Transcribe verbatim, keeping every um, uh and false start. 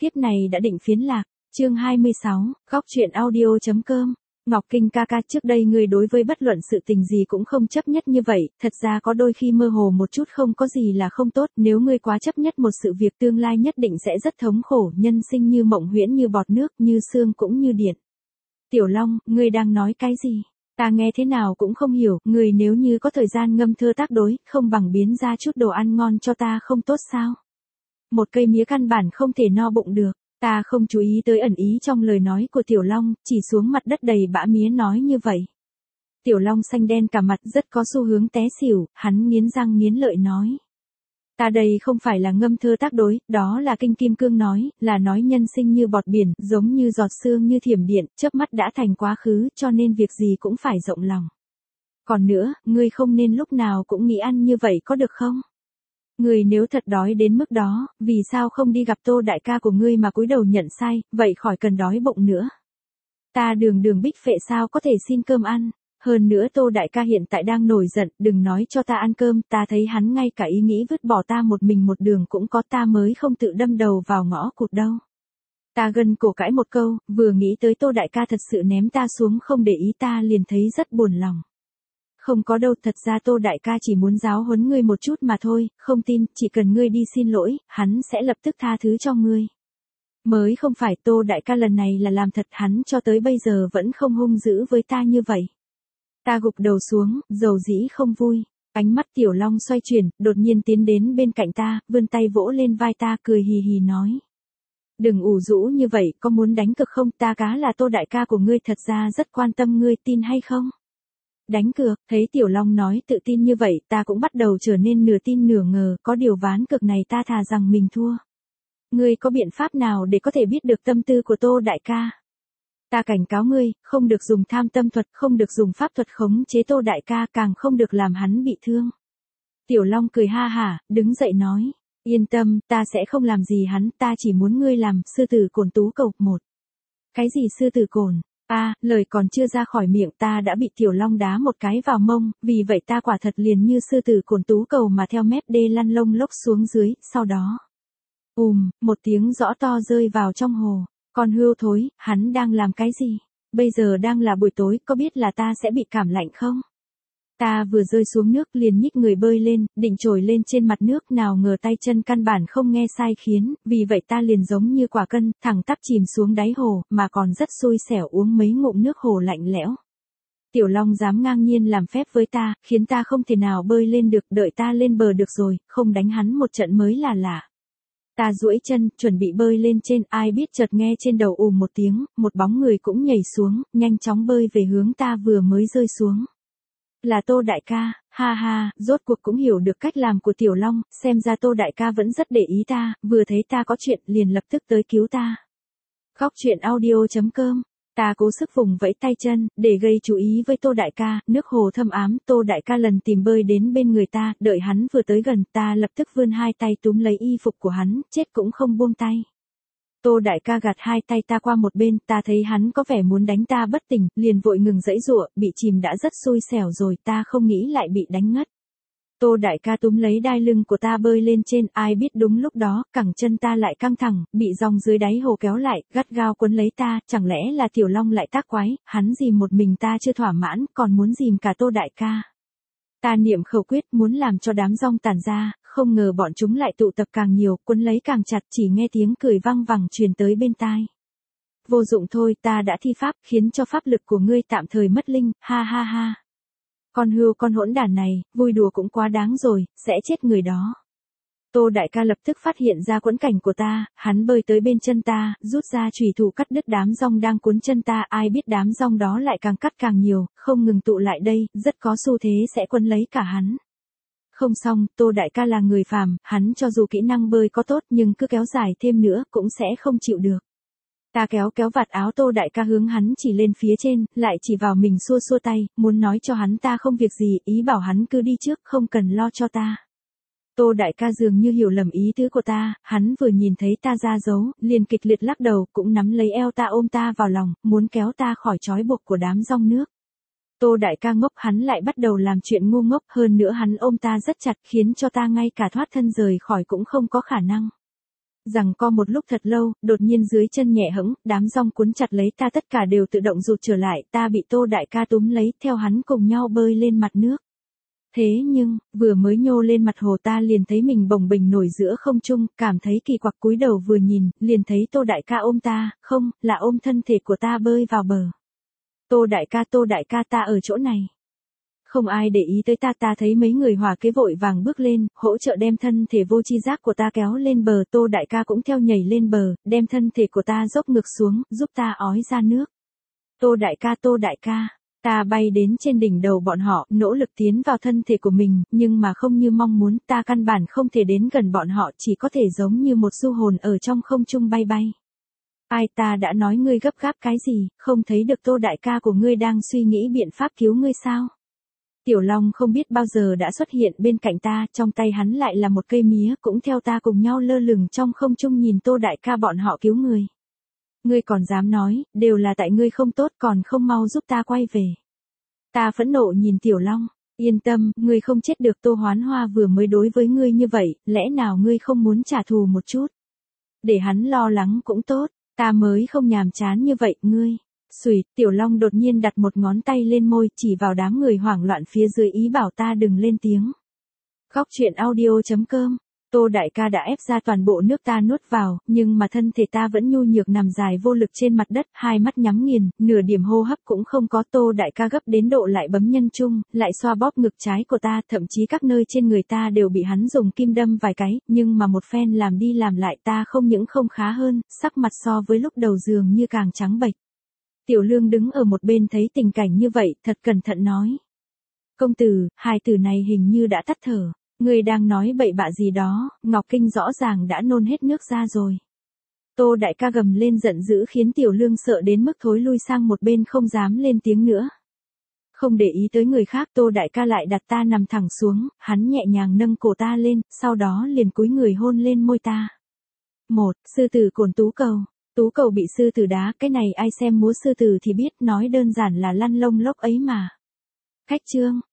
Kiếp này đã định phiến lạc, chương hai mươi sáu, góc truyện audio.com. Ngọc Kinh ca ca, trước đây ngươi đối với bất luận sự tình gì cũng không chấp nhất như vậy, thật ra có đôi khi mơ hồ một chút không có gì là không tốt, nếu ngươi quá chấp nhất một sự việc tương lai nhất định sẽ rất thống khổ, nhân sinh như mộng huyễn, như bọt nước, như sương cũng như điện. Tiểu Long, ngươi đang nói cái gì? Ta nghe thế nào cũng không hiểu, ngươi nếu như có thời gian ngâm thơ tác đối, không bằng biến ra chút đồ ăn ngon cho ta không tốt sao? Một cây mía căn bản không thể no bụng được. Ta không chú ý tới ẩn ý trong lời nói của Tiểu Long, chỉ xuống mặt đất đầy bã mía nói như vậy. Tiểu Long xanh đen cả mặt, rất có xu hướng té xỉu, hắn nghiến răng nghiến lợi nói. Ta đây không phải là ngâm thơ tác đối, đó là kinh kim cương nói, là nói nhân sinh như bọt biển, giống như giọt sương như thiểm điện, chớp mắt đã thành quá khứ, cho nên việc gì cũng phải rộng lòng. Còn nữa, ngươi không nên lúc nào cũng nghĩ ăn như vậy có được không? Ngươi nếu thật đói đến mức đó, vì sao không đi gặp Tô đại ca của ngươi mà cúi đầu nhận sai, vậy khỏi cần đói bụng nữa. Ta đường đường bích phệ sao có thể xin cơm ăn, hơn nữa Tô đại ca hiện tại đang nổi giận, đừng nói cho ta ăn cơm, ta thấy hắn ngay cả ý nghĩ vứt bỏ ta một mình một đường cũng có, ta mới không tự đâm đầu vào ngõ cụt đâu. Ta gân cổ cãi một câu, vừa nghĩ tới Tô đại ca thật sự ném ta xuống không để ý ta liền thấy rất buồn lòng. Không có đâu, thật ra Tô đại ca chỉ muốn giáo huấn ngươi một chút mà thôi, không tin, chỉ cần ngươi đi xin lỗi, hắn sẽ lập tức tha thứ cho ngươi. Mới không phải, Tô đại ca lần này là làm thật, hắn cho tới bây giờ vẫn không hung dữ với ta như vậy. Ta gục đầu xuống, dầu dĩ không vui, ánh mắt Tiểu Long xoay chuyển, đột nhiên tiến đến bên cạnh ta, vươn tay vỗ lên vai ta, cười hì hì nói. Đừng ủ rũ như vậy, có muốn đánh cực không, ta cá là Tô đại ca của ngươi, thật ra rất quan tâm ngươi, tin hay không? Đánh cược, thấy Tiểu Long nói tự tin như vậy, ta cũng bắt đầu trở nên nửa tin nửa ngờ, có điều ván cược này ta thà rằng mình thua. Ngươi có biện pháp nào để có thể biết được tâm tư của Tô đại ca? Ta cảnh cáo ngươi, không được dùng tham tâm thuật, không được dùng pháp thuật khống chế Tô đại ca, càng không được làm hắn bị thương. Tiểu Long cười ha hả, đứng dậy nói, yên tâm, ta sẽ không làm gì hắn, ta chỉ muốn ngươi làm sư tử cổn tú cầu một. Cái gì sư tử cổn? À, lời còn chưa ra khỏi miệng ta đã bị Tiểu Long đá một cái vào mông, vì vậy ta quả thật liền như sư tử cổn tú cầu mà theo mép đê lăn lông lốc xuống dưới, sau đó. Ùm, một tiếng rõ to rơi vào trong hồ, con hươu thối, hắn đang làm cái gì? Bây giờ đang là buổi tối, có biết là ta sẽ bị cảm lạnh không? Ta vừa rơi xuống nước liền nhích người bơi lên, định trồi lên trên mặt nước, nào ngờ tay chân căn bản không nghe sai khiến, vì vậy ta liền giống như quả cân, thẳng tắp chìm xuống đáy hồ, mà còn rất xui xẻo uống mấy ngụm nước hồ lạnh lẽo. Tiểu Long dám ngang nhiên làm phép với ta, khiến ta không thể nào bơi lên được, đợi ta lên bờ được rồi, không đánh hắn một trận mới là lạ. Ta duỗi chân, chuẩn bị bơi lên trên, ai biết chợt nghe trên đầu ùm một tiếng, một bóng người cũng nhảy xuống, nhanh chóng bơi về hướng ta vừa mới rơi xuống. Là Tô đại ca, ha ha, rốt cuộc cũng hiểu được cách làm của Tiểu Long, xem ra Tô đại ca vẫn rất để ý ta, vừa thấy ta có chuyện liền lập tức tới cứu ta. Góc truyện audio.com. Ta cố sức vùng vẫy tay chân, để gây chú ý với Tô đại ca, nước hồ thâm ám, Tô đại ca lần tìm bơi đến bên người ta, đợi hắn vừa tới gần, ta lập tức vươn hai tay túm lấy y phục của hắn, chết cũng không buông tay. Tô đại ca gạt hai tay ta qua một bên, ta thấy hắn có vẻ muốn đánh ta bất tỉnh, liền vội ngừng giãy giụa, bị chìm đã rất xui xẻo rồi, ta không nghĩ lại bị đánh ngất. Tô đại ca túm lấy đai lưng của ta bơi lên trên, ai biết đúng lúc đó, cẳng chân ta lại căng thẳng, bị dòng dưới đáy hồ kéo lại, gắt gao quấn lấy ta, chẳng lẽ là Tiểu Long lại tác quái, hắn dìm một mình ta chưa thỏa mãn, còn muốn dìm cả Tô đại ca. Ta niệm khẩu quyết muốn làm cho đám dong tản ra, không ngờ bọn chúng lại tụ tập càng nhiều, quấn lấy càng chặt, chỉ nghe tiếng cười vang vẳng truyền tới bên tai. Vô dụng thôi, ta đã thi pháp, khiến cho pháp lực của ngươi tạm thời mất linh, ha ha ha. Con hươu con hỗn đản này, vui đùa cũng quá đáng rồi, sẽ chết người đó. Tô đại ca lập tức phát hiện ra quẫn cảnh của ta, hắn bơi tới bên chân ta, rút ra chùy thủ cắt đứt đám dong đang cuốn chân ta, ai biết đám dong đó lại càng cắt càng nhiều, không ngừng tụ lại đây, rất có xu thế sẽ quấn lấy cả hắn. Không xong, Tô đại ca là người phàm, hắn cho dù kỹ năng bơi có tốt nhưng cứ kéo dài thêm nữa cũng sẽ không chịu được. Ta kéo kéo vạt áo Tô đại ca hướng hắn chỉ lên phía trên, lại chỉ vào mình xua xua tay, muốn nói cho hắn ta không việc gì, ý bảo hắn cứ đi trước, không cần lo cho ta. Tô đại ca dường như hiểu lầm ý tứ của ta, hắn vừa nhìn thấy ta ra dấu, liền kịch liệt lắc đầu, cũng nắm lấy eo ta ôm ta vào lòng, muốn kéo ta khỏi trói buộc của đám dong nước. Tô đại ca ngốc, hắn lại bắt đầu làm chuyện ngu ngốc, hơn nữa hắn ôm ta rất chặt, khiến cho ta ngay cả thoát thân rời khỏi cũng không có khả năng. Rằng co một lúc thật lâu, đột nhiên dưới chân nhẹ hẫng, đám rong cuốn chặt lấy ta tất cả đều tự động rụt trở lại, ta bị Tô đại ca túm lấy, theo hắn cùng nhau bơi lên mặt nước. Thế nhưng, vừa mới nhô lên mặt hồ ta liền thấy mình bồng bềnh nổi giữa không trung, cảm thấy kỳ quặc cúi đầu vừa nhìn, liền thấy Tô đại ca ôm ta, không, là ôm thân thể của ta bơi vào bờ. Tô đại ca, Tô đại ca, ta ở chỗ này. Không ai để ý tới ta, ta thấy mấy người hòa kế vội vàng bước lên, hỗ trợ đem thân thể vô tri giác của ta kéo lên bờ, Tô đại ca cũng theo nhảy lên bờ, đem thân thể của ta dốc ngược xuống, giúp ta ói ra nước. Tô đại ca, Tô đại ca, ta bay đến trên đỉnh đầu bọn họ, nỗ lực tiến vào thân thể của mình, nhưng mà không như mong muốn, ta căn bản không thể đến gần bọn họ, chỉ có thể giống như một du hồn ở trong không trung bay bay. Ai, ta đã nói ngươi gấp gáp cái gì, không thấy được Tô đại ca của ngươi đang suy nghĩ biện pháp cứu ngươi sao? Tiểu Long không biết bao giờ đã xuất hiện bên cạnh ta, trong tay hắn lại là một cây mía, cũng theo ta cùng nhau lơ lửng trong không trung nhìn Tô đại ca bọn họ cứu người. Ngươi còn dám nói, đều là tại ngươi không tốt, còn không mau giúp ta quay về. Ta phẫn nộ nhìn Tiểu Long, yên tâm, ngươi không chết được, Tô Hoán Hoa vừa mới đối với ngươi như vậy, lẽ nào ngươi không muốn trả thù một chút? Để hắn lo lắng cũng tốt, ta mới không nhàm chán như vậy, ngươi. Xùi, Tiểu Long đột nhiên đặt một ngón tay lên môi, chỉ vào đám người hoảng loạn phía dưới ý bảo ta đừng lên tiếng. Góc truyện audio chấm com. Tô đại ca đã ép ra toàn bộ nước ta nuốt vào, nhưng mà thân thể ta vẫn nhu nhược nằm dài vô lực trên mặt đất, hai mắt nhắm nghiền, nửa điểm hô hấp cũng không có. Tô đại ca gấp đến độ lại bấm nhân trung, lại xoa bóp ngực trái của ta, thậm chí các nơi trên người ta đều bị hắn dùng kim đâm vài cái, nhưng mà một phen làm đi làm lại ta không những không khá hơn, sắc mặt so với lúc đầu dường như càng trắng bệch. Tiểu Lương đứng ở một bên thấy tình cảnh như vậy, thật cẩn thận nói. Công tử, hai từ này hình như đã tắt thở. Người đang nói bậy bạ gì đó, Ngọc Kinh rõ ràng đã nôn hết nước ra rồi. Tô đại ca gầm lên giận dữ khiến Tiểu Lương sợ đến mức thối lui sang một bên không dám lên tiếng nữa. Không để ý tới người khác, Tô đại ca lại đặt ta nằm thẳng xuống, hắn nhẹ nhàng nâng cổ ta lên, sau đó liền cúi người hôn lên môi ta. Một, sư tử cồn tú cầu. Tú cầu bị sư tử đá, cái này ai xem múa sư tử thì biết, nói đơn giản là lăn lông lốc ấy mà. Cách chương,